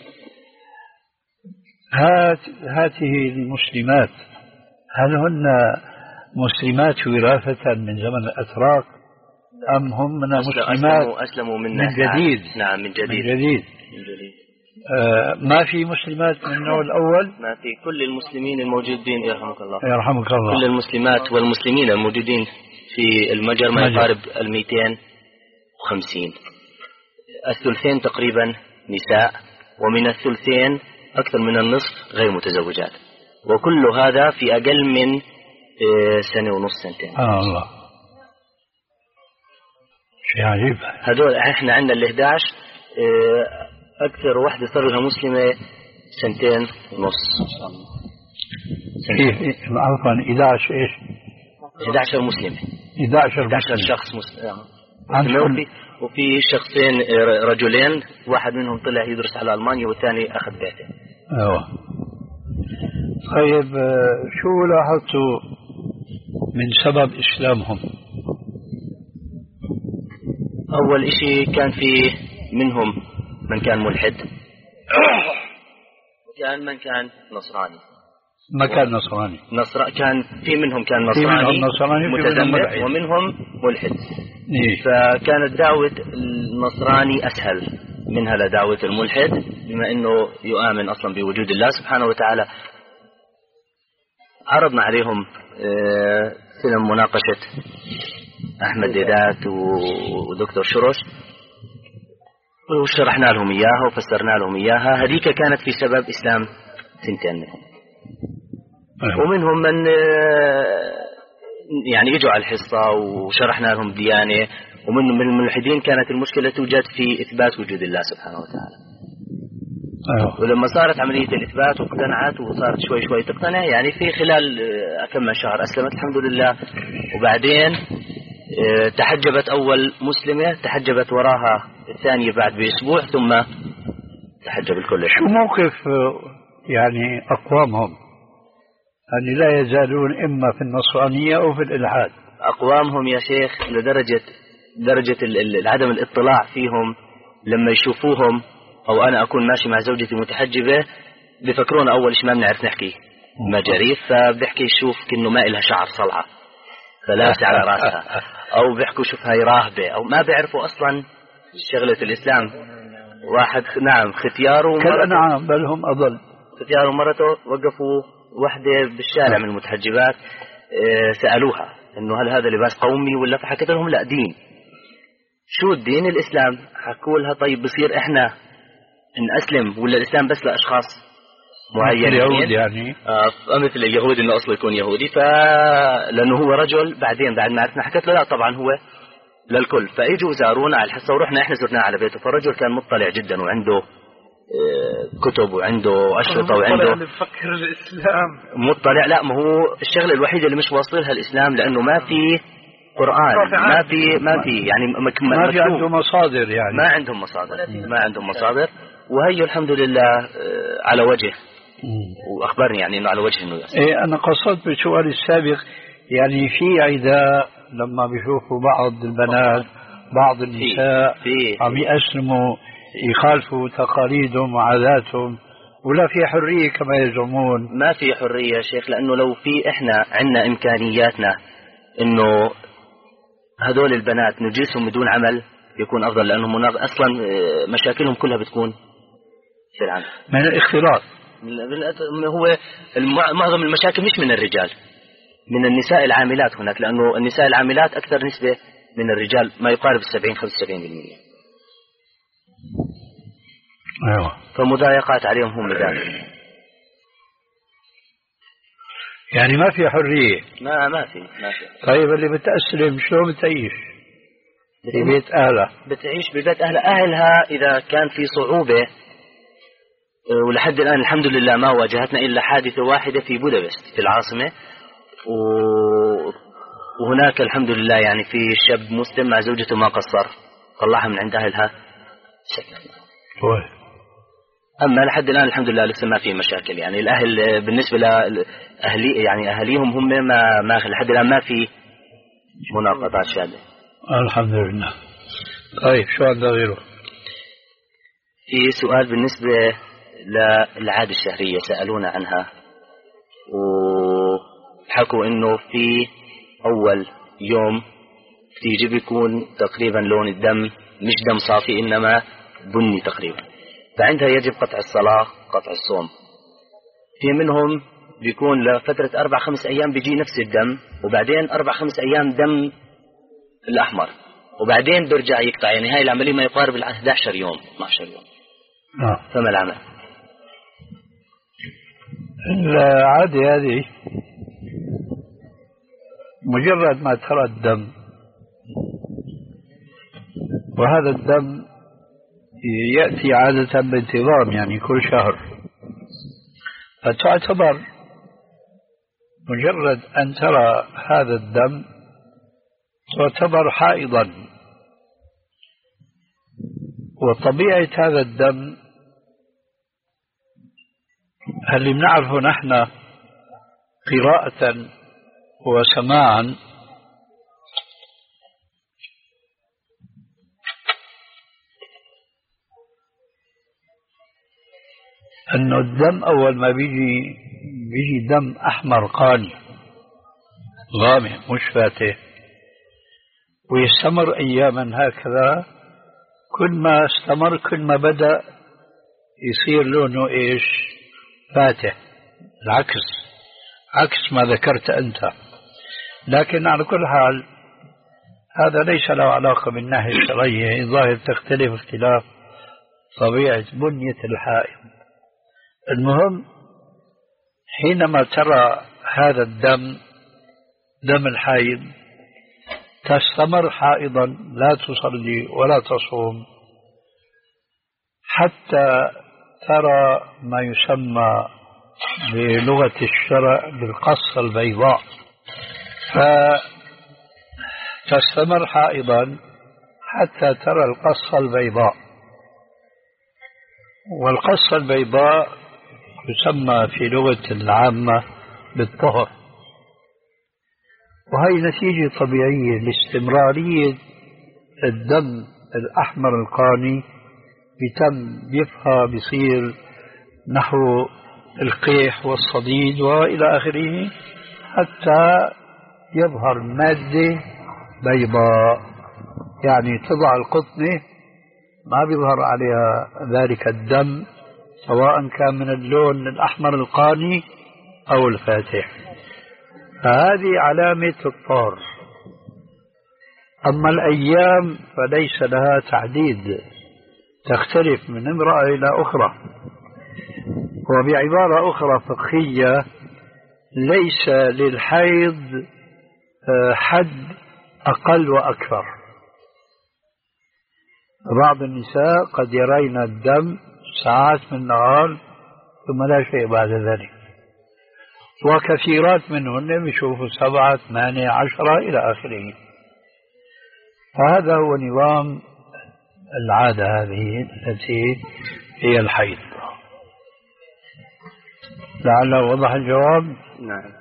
هات هاته المسلمات هل هن مسلمات وراثة من زمن الأتراك أم هم من المسلمات أسلموا, أسلموا من, من جديد؟ نعم من جديد, من جديد. من جديد. آه ما في مسلمات من النوع الأول؟ ما في. كل المسلمين الموجودين يرحمك الله يرحمك الله كل المسلمات والمسلمين الموجودين في المجر ما يقارب المئتين وخمسين. الثلثين تقريبا نساء، ومن الثلثين أكثر من النصف غير متزوجات، وكل هذا في أقل من سنة ونص سنتين. آه الله، شيء عجيب. هذول احنا عندنا ال إحدى عشر أكثر واحدة صار لها مسلمة سنتين ونص. كيف؟ عفوا إحدى عشر إيش؟ إحدى عشر مسلمة. إحدى عشر إحدى عشر شخص مسلم. وفي, وفي شخصين رجلين، واحد منهم طلع يدرس على ألمانيا والثاني أخذ بعثة. أيوة. طيب شو لاحظتوا من سبب إسلامهم؟ أول إشي كان في منهم من كان ملحد وكان من كان نصراني. ما كان نصراني نصر... كان في منهم كان نصراني, نصراني متذمر ومنهم ملحد. إيه؟ فكانت دعوة النصراني أسهل منها لدعوة الملحد، بما أنه يؤمن أصلا بوجود الله سبحانه وتعالى. عرضنا عليهم فيلم مناقشة أحمد ديدات ودكتور شروش، وشرحنا لهم إياها وفسرنا لهم إياها. هذيك كانت في سبب إسلام سنتين منهم. ومنهم من يعني اجوا على الحصة وشرحنا لهم ديانة. ومن من الملحدين كانت المشكلة توجد في إثبات وجود الله سبحانه وتعالى. أيوة. ولما صارت عملية الإثبات واقتنعت وصارت شوي شوي تقتنع، يعني في خلال كم من شهر أسلمت الحمد لله. وبعدين تحجبت أول مسلمة، تحجبت وراها الثانية بعد بأسبوع، ثم تحجب الكل. شو موقف يعني أقوامهم أن لا يزالون إما في النصرانية أو في الإلحاد؟ أقوامهم يا شيخ لدرجة درجة عدم الاطلاع فيهم، لما يشوفوهم أو أنا أكون ماشي مع زوجتي متحجبة بفكرون أول شيء ما بنعرف نحكي مجاريف، فبحكي شوف كأنه ما إلها شعر صلعة. فلابسة على راسها، أو بيحكوا شوف هاي راهبة، أو ما بيعرفوا أصلا شغلة الإسلام. واحد نعم ختيار ومرته كالأنعام بل هم أضل. ختيار ومرته وقفوا وحدة بالشارع من المتحجبات، سألوها إنه هل هذا لباس قومي ولا، فحكت لهم لا دين. شو الدين؟ الإسلام. حكوا لها طيب بصير إحنا إن أسلم ولا الإسلام بس لأشخاص معينين؟ اليهود يعني آه مثل اليهود إنه أصله يكون يهودي، فلأنه هو رجل. بعدين بعد ما عرفنا حكت له لا طبعا هو للكل. فإجوا زارونا على الحصة ورحنا إحنا زرناه على بيته، فالرجل كان مطلع جدا وعنده كتب وعنده أشرطة وعنده بفكر الإسلام مطلع. لا ما هو الشغلة الوحيدة اللي مش واصلها الإسلام لأنه ما في قرآن، ما في ما في يعني ما في عنده مصادر، يعني ما عندهم مصادر ما عندهم مصادر وهي الحمد لله على وجه. وأخبرني يعني إنه على وجه إنه يصل. إيه أنا قصدت بالسؤال السابق يعني في عداء لما بيشوفوا بعض البنات بعض النساء عم يأسلموا يخالفوا تقاليدهم وعاداتهم، ولا في حرية كما يزعمون؟ ما في حرية يا شيخ، لأنه لو في إحنا عندنا إمكانياتنا إنه هذول البنات نجلسهم بدون عمل يكون أفضل، لأنهم أصلا مشاكلهم كلها بتكون في العمل من الاختلاط. هو معظم المشاكل مش من الرجال، من النساء العاملات هناك، لأنه النساء العاملات أكثر نسبة من الرجال، ما يقارب السبعين خمسة وسبعين بالمئة. أيوة. فمضايقات عليهم هم لذلك. يعني ما في حرية. ما ما في ما في. طيب اللي بتأسلم شلون بتعيش؟ في بيت أهلها. بتعيش ببيت أهلها. أهلها إذا كان في صعوبة، ولحد الآن الحمد لله ما واجهتنا إلا حادثة واحدة في بودابست في العاصمة، وهناك الحمد لله يعني في شاب مسلم مع زوجته ما قصر، طلعها من عند أهلها شكل. أما لحد الآن الحمد لله لسه ما في مشاكل، يعني الأهل بالنسبة لأهلي يعني أهليهم هم ما ما لحد الآن ما في مناقضات شادة الحمد لله. طيب شو عندنا غيره؟ في سؤال بالنسبة للعادة الشهرية سألونا عنها، وحكوا إنه في أول يوم تيجي بيكون تقريبا لون الدم مش دم صافي إنما بني تقريبا، فعندها يجب قطع الصلاة قطع الصوم. في منهم بيكون لفترة أربع خمس أيام بيجي نفس الدم، وبعدين أربع خمس أيام دم الأحمر، وبعدين برجع يقطع. يعني هاي العملية ما يقارب أحد عشر يوم اثنا عشر يوم. آه. فما العمل؟ العادة هذه مجرد ما ترى الدم، وهذا الدم يأتي عادة بانتظام يعني كل شهر، فتعتبر مجرد أن ترى هذا الدم تعتبر حائضا. وطبيعة هذا الدم اللي بنعرفه نحن قراءة وسماعا أنه الدم أول ما بيجي بيجي دم أحمر قاني غامق مش فاتح، ويستمر أياما هكذا. كل ما استمر كل ما بدأ يصير لونه إيش؟ فاتح، العكس عكس ما ذكرت أنت. لكن على كل حال هذا ليس له علاقة بالناحية الشرعية، الظاهر تختلف اختلاف طبيعة بنية الحائض. المهم حينما ترى هذا الدم دم الحائض تستمر حائضا، لا تصلي ولا تصوم حتى ترى ما يسمى بلغة الشرع بالقصة البيضاء، فتستمر حائضا حتى ترى القصة البيضاء. والقصة البيضاء تسمى في لغة العامة بالطهر، وهي نتيجة طبيعية لاستمرارية الدم الأحمر القاني بتم بيفها بيصير نحو القيح والصديد وإلى آخره، حتى يظهر مادة بيضاء، يعني تضع القطنة ما بيظهر عليها ذلك الدم، سواء كان من اللون الأحمر القاني أو الفاتح، فهذه علامة الطهر. أما الأيام فليس لها تعديد، تختلف من امرأة إلى أخرى. وبعبارة أخرى فقهية، ليس للحيض حد أقل وأكثر. بعض النساء قد يرين الدم ساعات من النهار ثم لا شيء بعد ذلك، وكثيرات منهن يشوفوا سبعة ثمانية عشرة إلى آخره. فهذا هو نظام العادة هذه التي هي الحيض. لعله وضح الجواب. نعم.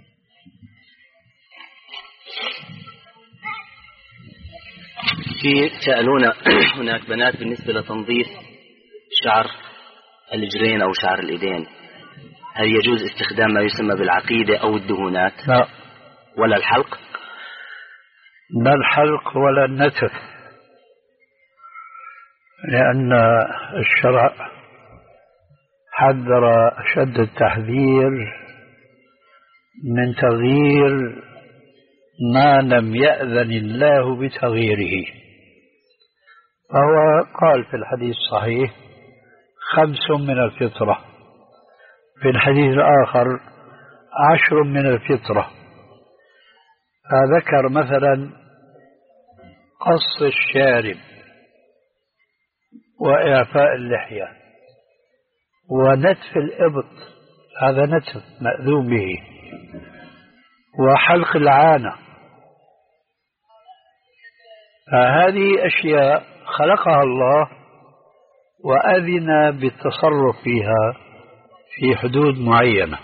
في سألونا هناك بنات بالنسبة لتنظيف شعر الرجلين أو شعر الإيدين، هل يجوز استخدام ما يسمى بالعقيدة أو الدهونات؟ لا، ولا الحلق؟ لا الحلق ولا النتف، لأن الشرع حذر أشد التحذير من تغيير ما لم يأذن الله بتغييره. فهو قال في الحديث الصحيح خمس من الفطرة، في الحديث الآخر عشر من الفطرة، فذكر مثلا قص الشارب وإعفاء اللحية ونتف الإبط، هذا نتف مأذون به، وحلق العانة. فهذه أشياء خلقها الله وأذن بالتصرف فيها في حدود معينة.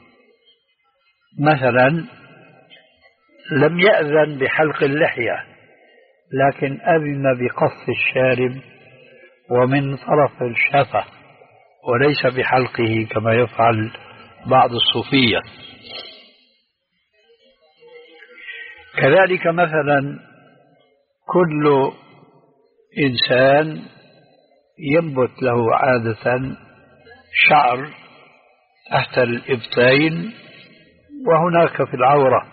مثلا لم يأذن بحلق اللحية، لكن أذن بقص الشارب ومن طرف الشفة، وليس بحلقه كما يفعل بعض الصوفية. كذلك مثلا كل إنسان ينبت له عادة شعر تحت الإبطين وهناك في العورة،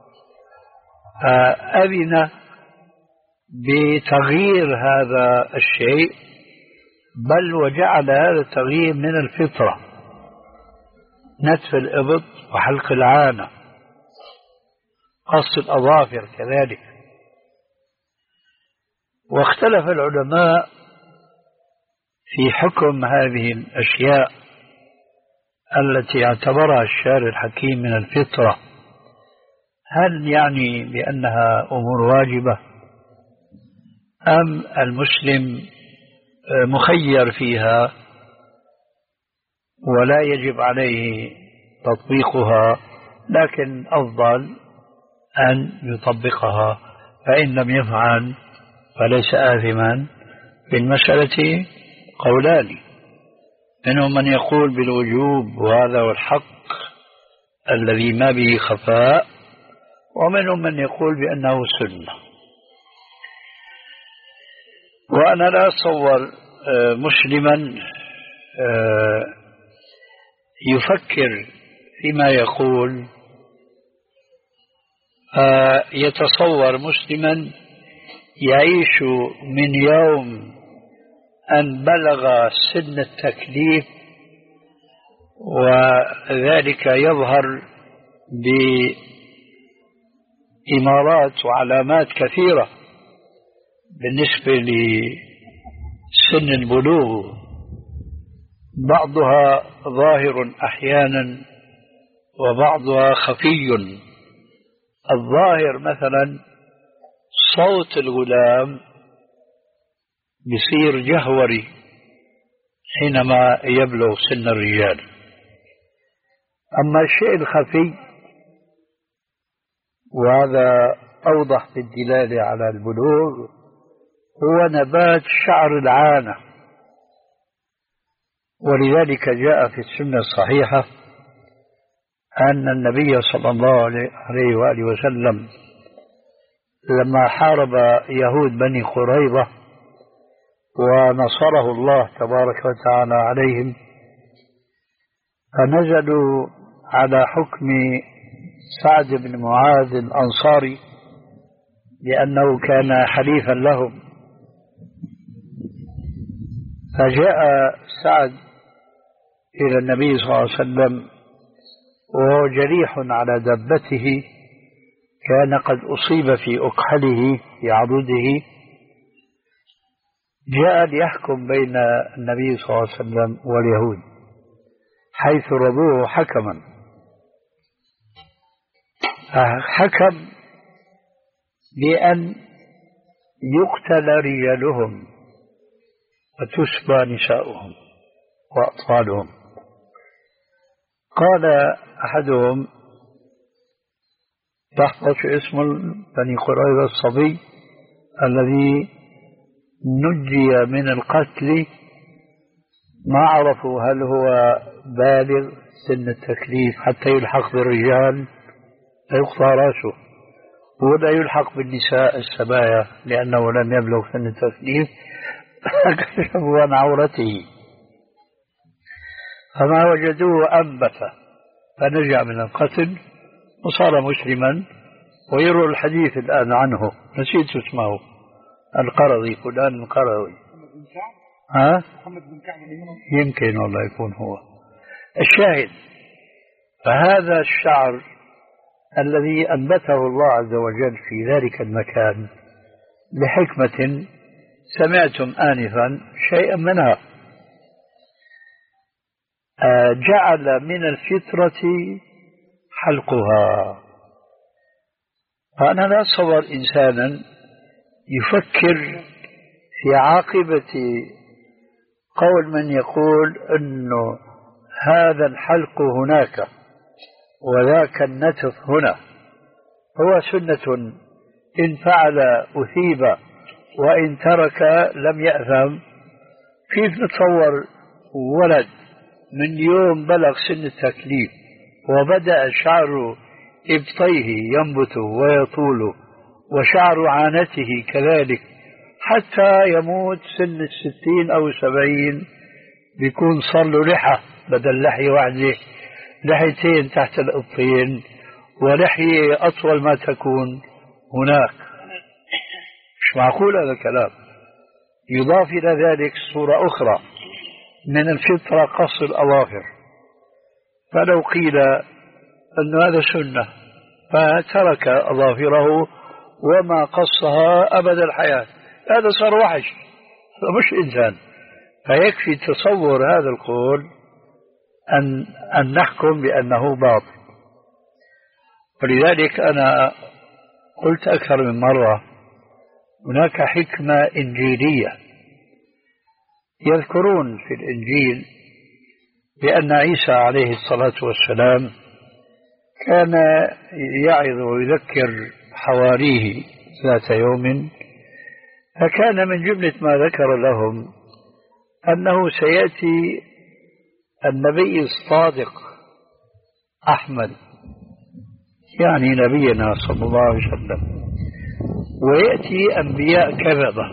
فأذن بتغيير هذا الشيء، بل وجعل هذا التغيير من الفطرة، نتف الإبط وحلق العانة، قص الأظافر كذلك. واختلف العلماء في حكم هذه الأشياء التي اعتبرها الشارع الحكيم من الفطرة، هل يعني بأنها أمور واجبة أم المسلم مخير فيها ولا يجب عليه تطبيقها، لكن أفضل أن يطبقها، فإن لم يفعل فليس آثما. في المسألة قولان، منهم من يقول بالوجوب وهذا هو الحق الذي ما به خفاء، ومنهم من يقول بأنه سنة. وأنا لا أتصور مسلما يفكر فيما يقول يتصور مسلما يعيش من يوم أن بلغ سن التكليف وذلك يظهر بإمارات وعلامات كثيرة بالنسبة لسن البلوغ، بعضها ظاهر أحيانا وبعضها خفي. الظاهر مثلا صوت الغلام بيصير جهوري حينما يبلغ سن الرجال. أما الشيء الخفي وهذا أوضح بالدلالة على البلوغ هو نبات شعر العانة، ولذلك جاء في السنة الصحيحة أن النبي صلى الله عليه وآله وسلم لما حارب يهود بني قريظة ونصره الله تبارك وتعالى عليهم، فنزلوا على حكم سعد بن معاذ الأنصاري لأنه كان حليفا لهم. فجاء سعد إلى النبي صلى الله عليه وسلم وهو جريح على دبته، كان قد أصيب في أكحله في عضده، جاء ليحكم بين النبي صلى الله عليه وسلم واليهود حيث رضوه حكما. حكم بأن يقتل رجالهم وتسبى نساؤهم وأطفالهم. قال أحدهم لحظة اسم بني قريظة الصبي الذي نجي من القتل، ما عرفوا هل هو بالغ سن التكليف حتى يلحق بالرجال فيقطع راسه، ولا يلحق بالنساء السبايا لأنه لم يبلغ سن التكليف فكشفوا عن عورته، فما وجدوه أنبت فنجا من القتل وصار مسلما. ويروى الحديث الآن عنه، نسيت اسمه، القرضي، فلان القرضي. ها؟ محمد بن كعب يمكن والله يكون هو الشاهد. فهذا الشعر الذي أنبته الله عز وجل في ذلك المكان لحكمة سمعتم آنفا شيئا منها، جعل من الفطرة حلقها. فأنا لا أتصور إنسانا يفكر في عاقبة قول من يقول أنه هذا الحلق هناك وذاك النتف هنا، هو سنة، إن فعل أثيب وإن ترك لم يأثم. كيف نتصور ولد من يوم بلغ سن التكليف وبدأ شعر إبطيه ينبت ويطول وشعر عانته كذلك حتى يموت سن الستين أو سبعين بيكون صار له لحى بدل لحية واحدة، لحيتين تحت الإبطين ولحية أطول ما تكون هناك؟ مش معقول هذا الكلام. يضاف إلى ذلك صورة أخرى من الفطرة قص الأظافر، فلو قيل أن هذا سنة فترك أظافره وما قصها أبد الحياة، هذا صار وحش فمش إنسان. فيكفي تصور هذا القول أن, أن نحكم بأنه باطل. ولذلك أنا قلت أكثر من مرة هناك حكمة إنجيلية. يذكرون في الإنجيل بأن عيسى عليه الصلاة والسلام كان يعظ ويذكر حواريه ذات يوم، فكان من جملة ما ذكر لهم أنه سيأتي النبي الصادق أحمد، يعني نبينا صلى الله عليه وسلم، ويأتي أنبياء كذبة.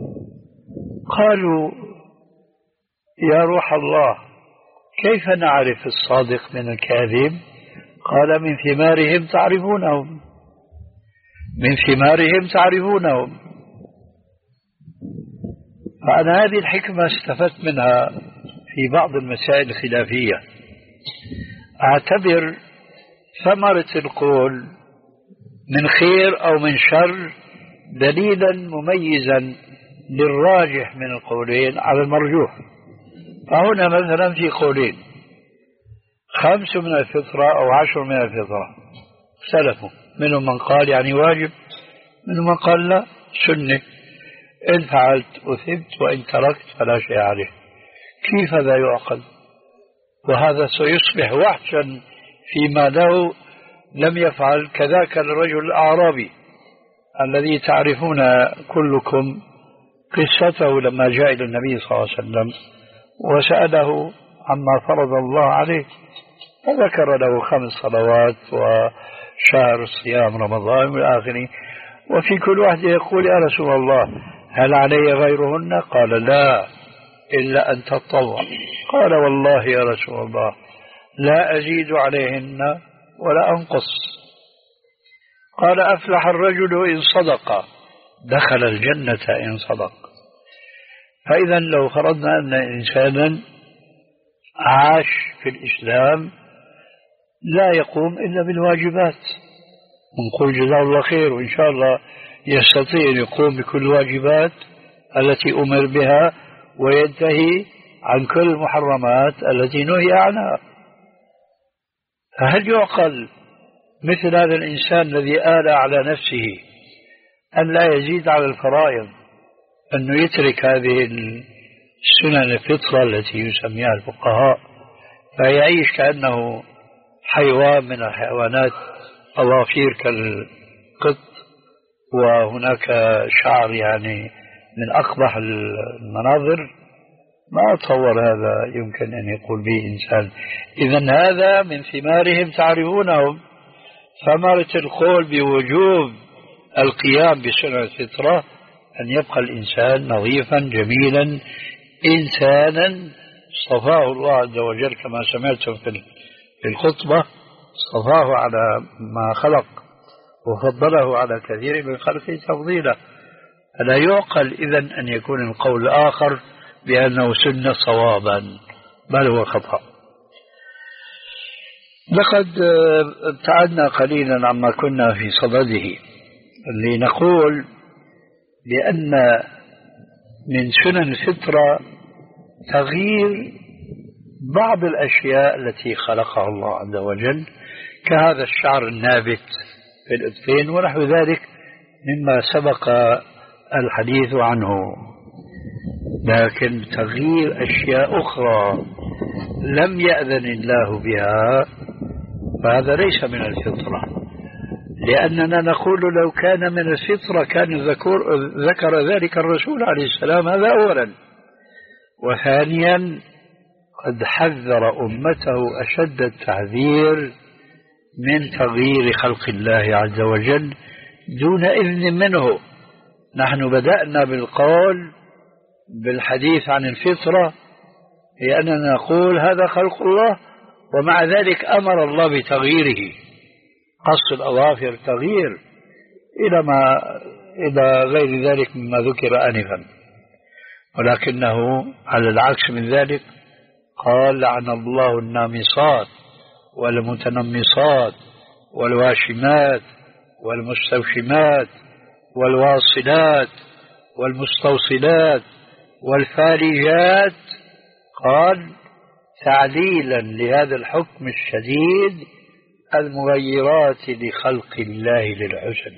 قالوا يا روح الله كيف نعرف الصادق من الكاذب؟ قال من ثمارهم تعرفونهم، من ثمارهم تعرفونهم. فأنا هذه الحكمة استفدت منها في بعض المسائل الخلافية. أعتبر ثمرة القول من خير أو من شر دليلا مميزا للراجح من القولين على المرجوح. فهنا مثلا في قولين، خمس من الفطرة أو عشر من الفطرة، اختلفوا، منهم من قال يعني واجب، منهم من قال لا سنة، إن فعلت أثبت وإن تركت فلا شيء عليه. كيف هذا يعقل؟ وهذا سيصبح وحشا فيما لو لم يفعل. كذاك الرجل الأعرابي الذي تعرفون كلكم قصته لما جاء إلى النبي صلى الله عليه وسلم وسأله عما فرض الله عليه، فذكر له خمس صلوات وشهر صيام رمضان والآخرين، وفي كل واحد يقول يا رسول الله هل علي غيرهن؟ قال لا إلا أن تتطوع. قال والله يا رسول الله لا أزيد عليهن ولا أنقص. قال أفلح الرجل إن صدق، دخل الجنة إن صدق. فإذا لو فرضنا أن إنسانا عاش في الإسلام لا يقوم إلا بالواجبات، ونقول جزاه الله خير، وإن شاء الله يستطيع أن يقوم بكل الواجبات التي أمر بها وينتهي عن كل المحرمات التي نهي عنها. فهل يعقل مثل هذا الإنسان الذي آل على نفسه أن لا يزيد على الفرائض أنه يترك هذه السنن الفطرة التي يسميها الفقهاء فيعيش كأنه حيوان من الحيوانات، أظافير كالقط وهناك شعر يعني من أقبح المناظر؟ ما أتصور هذا يمكن أن يقول به إنسان. إذن هذا من ثمارهم تعرفونهم. ثمرة القول بوجوب القيام بسنة الفطرة أن يبقى الإنسان نظيفا جميلا إنسانا صفاه الله عز وجل كما سمعتم في الخطبة، صفاه على ما خلق وفضله على كثير من خلقه تفضيلا. فلا يعقل إذن أن يكون القول الآخر بأنه سنة صوابا، بل هو خطأ. لقد ابتعدنا قليلا عما كنا في صدده لنقول بأن من سنن الفطرة تغيير بعض الأشياء التي خلقها الله عز وجل كهذا الشعر النابت في الإبطين ونحو ذلك مما سبق الحديث عنه. لكن تغيير أشياء أخرى لم يأذن الله بها فهذا ليس من الفطرة، لأننا نقول لو كان من الفطرة كان ذكر, ذكر ذلك الرسول عليه السلام. هذا أولا. وثانيا قد حذر أمته أشد التحذير من تغيير خلق الله عز وجل دون إذن منه. نحن بدأنا بالقول بالحديث عن الفطرة لأننا نقول هذا خلق الله، ومع ذلك أمر الله بتغييره، قص الأظافر تغيير إلى ما إلى غير ذلك مما ذكر آنفا. ولكنه على العكس من ذلك قال لعن الله النامصات والمتنمصات والواشمات والمستوشمات والواصلات والمستوصلات والفالجات، قال تعليلا لهذا الحكم الشديد المغيرات لخلق الله للحسن.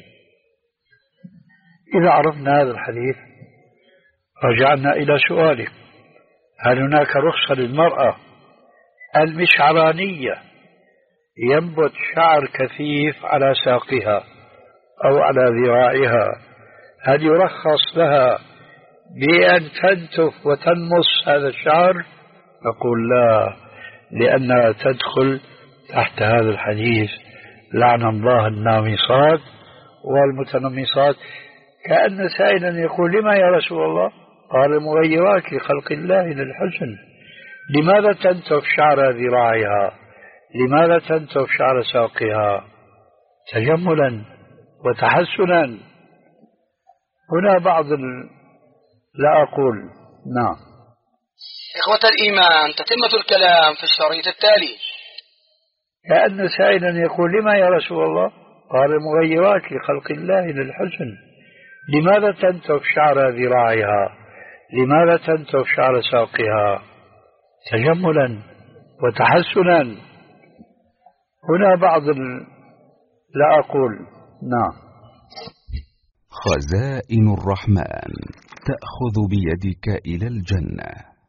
إذا عرفنا هذا الحديث رجعنا إلى سؤالك: هل هناك رخصة للمرأة المشعرانية ينبت شعر كثيف على ساقها أو على ذراعها، هل يرخص لها بأن تنتف وتنمص هذا الشعر؟ نقول لا، لأنها تدخل تحت هذا الحديث لعن الله النامصات والمتنمصات. كأن سائلا يقول: لما يا رسول الله؟ قال: المغيرات لخلق الله للحسن. لماذا تنتف شعر ذراعها؟ لماذا تنتف شعر ساقها؟ تجملا وتحسنا. هنا بعض ال... لا أقول نعم. إخوة الإيمان، تتمة الكلام في الشريط التالي. كأن سائلا يقول: لما يا رسول الله؟ قال: المغيرات لخلق الله للحسن. لماذا تنتف شعر ذراعها؟ لماذا تنتف شعر ساقها؟ تجملا وتحسنا. هنا بعض ال... لا أقول نعم. خزائن الرحمن تأخذ بيدك إلى الجنة.